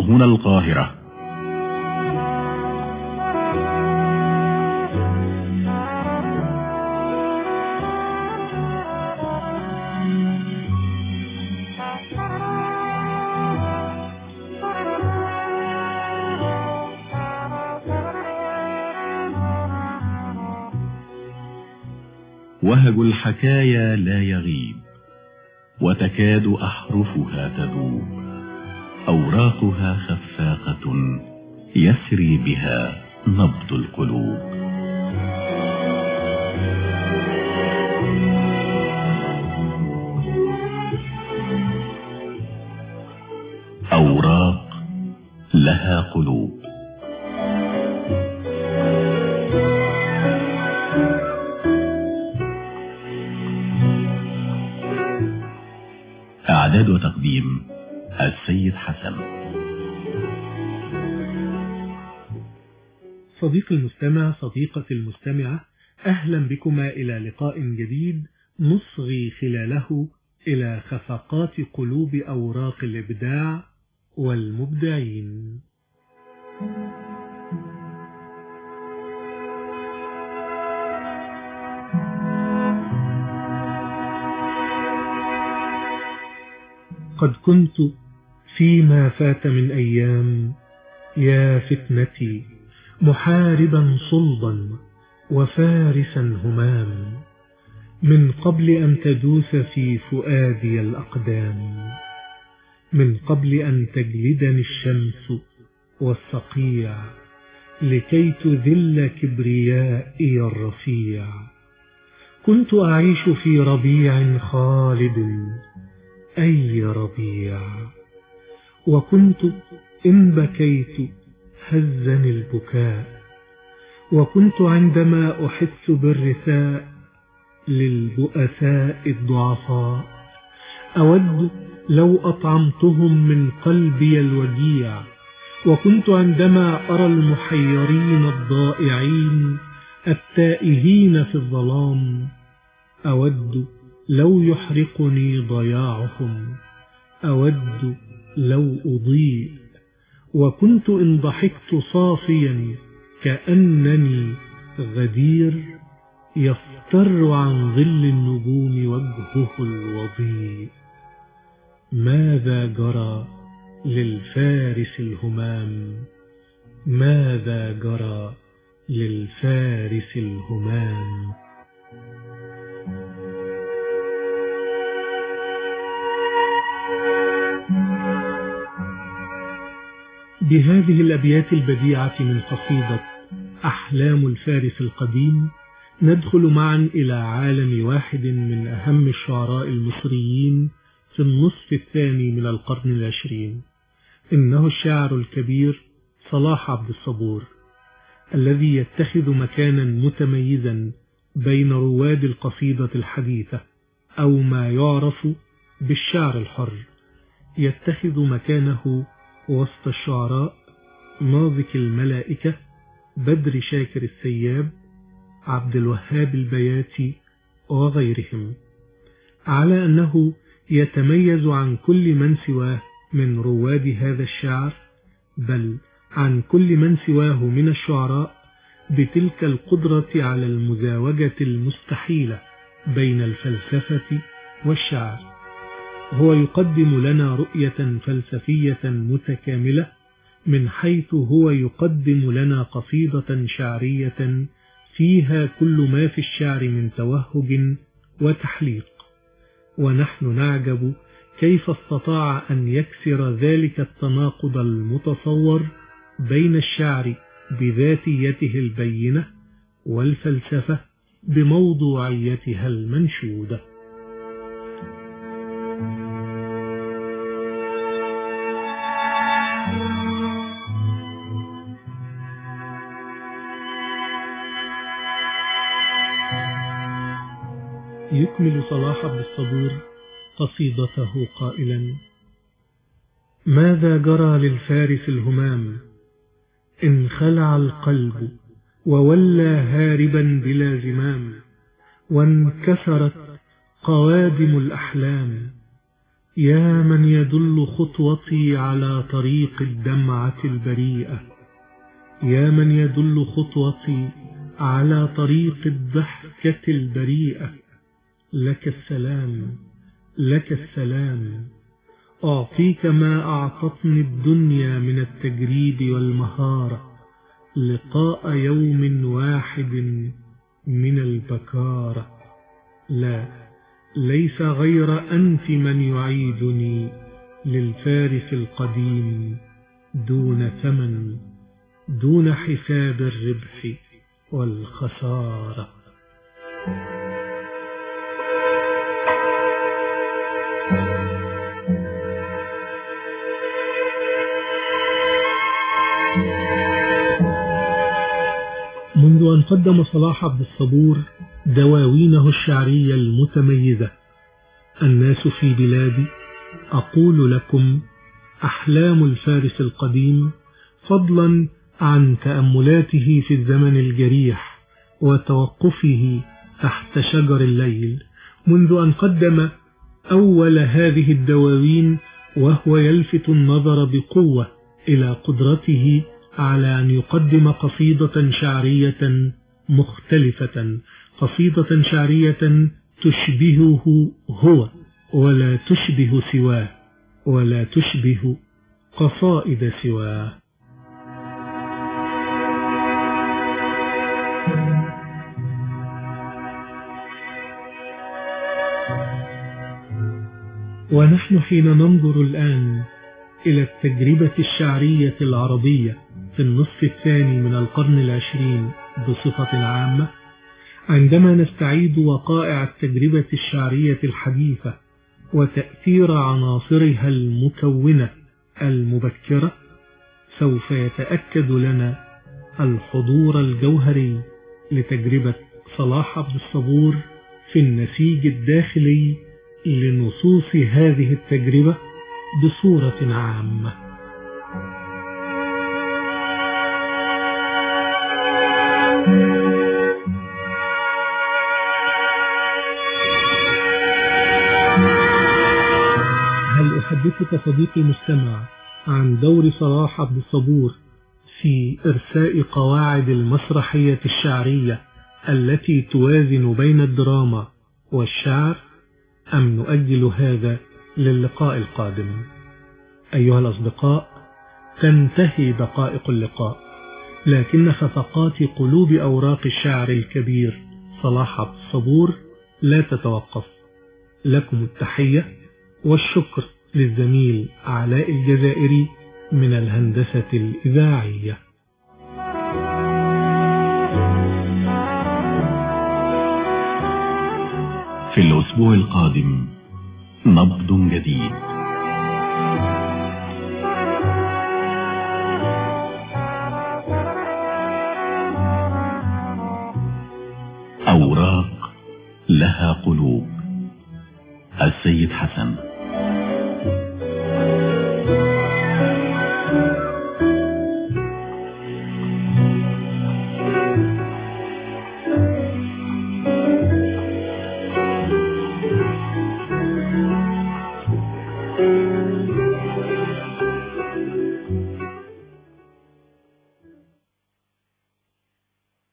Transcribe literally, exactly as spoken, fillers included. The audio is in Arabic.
هنا القاهرة. وهج الحكايا لا يغيب، وتكاد أحرفها تذوب، أوراقها خفاقة يسري بها نبض القلوب. أوراق لها قلوب. إعداد وتقديم السيد حسن. صديقي المستمع، صديقة المستمعة، أهلا بكما إلى لقاء جديد نصغي خلاله إلى خفقات قلوب أوراق الإبداع والمبدعين. قد كنت فيما فات من أيام يا فتنتي محاربا صلبا وفارسا همام، من قبل أن تدوس في فؤادي الأقدام، من قبل أن تجلدني الشمس والصقيع، لكي تذل كبريائي الرفيع. كنت أعيش في ربيع خالد، أي ربيع، وكنت إن بكيت هزني البكاء، وكنت عندما أحس بالرثاء للبؤساء الضعفاء أود لو أطعمتهم من قلبي الوجيع، وكنت عندما أرى المحيرين الضائعين التائهين في الظلام أود لو يحرقني ضياعهم، أود لو أضيء، وكنت إن ضحكت صافيا كأنني غدير، يفتر عن ظل النجوم وجهه الوضيء. ماذا جرى للفارس الهمام؟ ماذا جرى للفارس الهمام؟ بهذه الأبيات البديعة من قصيدة أحلام الفارس القديم ندخل معا إلى عالم واحد من أهم الشعراء المصريين في النصف الثاني من القرن العشرين. إنه الشاعر الكبير صلاح عبد الصبور، الذي يتخذ مكانا متميزا بين رواد القصيدة الحديثة أو ما يعرف بالشعر الحر. يتخذ مكانه وسط الشعراء ناظك الملائكة بدر شاكر السياب، عبد الوهاب البياتي وغيرهم، على أنه يتميز عن كل من سواه من رواد هذا الشعر، بل عن كل من سواه من الشعراء، بتلك القدرة على المزاوجة المستحيلة بين الفلسفة والشعر. هو يقدم لنا رؤية فلسفية متكاملة، من حيث هو يقدم لنا قصيدة شعرية فيها كل ما في الشعر من توهج وتحليق، ونحن نعجب كيف استطاع أن يكسر ذلك التناقض المتصور بين الشعر بذاتيته البينة والفلسفة بموضوعيتها المنشودة. يكمل صلاح عبد الصبور قصيدته قائلا: ماذا جرى للفارس الهمام؟ انخلع القلب وولى هاربا بلا زمام، وانكسرت قوادم الأحلام، يا من يدل خطوتي على طريق الدمعة البريئة، يا من يدل خطوتي على طريق الضحكة البريئة، لك السلام لك السلام. أعطيك ما أعطتني الدنيا من التجريب والمهارة، لقاء يوم واحد من البكارة. لا، ليس غير أنت من يعيدني للفارس القديم دون ثمن، دون حساب الربح والخسارة. منذ أن قدم صلاح عبد الصبور دواوينه الشعرية المتميزة الناس في بلادي، أقول لكم أحلام الفارس القديم، فضلا عن تأملاته في الزمن الجريح وتوقفه تحت شجر الليل، منذ أن قدم أول هذه الدواوين وهو يلفت النظر بقوة إلى قدرته على أن يقدم قصيدة شعرية مختلفة، قصيدة شعرية تشبهه هو ولا تشبه سواه، ولا تشبه قصائد سواه. ونحن حين ننظر الآن إلى التجربة الشعرية العربية في النصف الثاني من القرن العشرين بصفة عامة، عندما نستعيد وقائع التجربة الشعرية الحديثة وتأثير عناصرها المكونة المبكرة، سوف يتأكد لنا الحضور الجوهري لتجربة صلاح عبد الصبور في النسيج الداخلي لنصوص هذه التجربة بصورة عامة. هل أحدثك صديقي المستمع عن دور صلاح عبد الصبور في إرساء قواعد المسرحية الشعرية التي توازن بين الدراما والشعر، أم نؤجل هذا للقاء القادم؟ أيها الأصدقاء، تنتهي دقائق اللقاء، لكن خفقات قلوب أوراق الشاعر الكبير صلاح عبد الصبور لا تتوقف. لكم التحية والشكر للزميل علاء الجزائري من الهندسة الإذاعية. في الأسبوع القادم نبض جديد. أوراق لها قلوب، السيد حسن.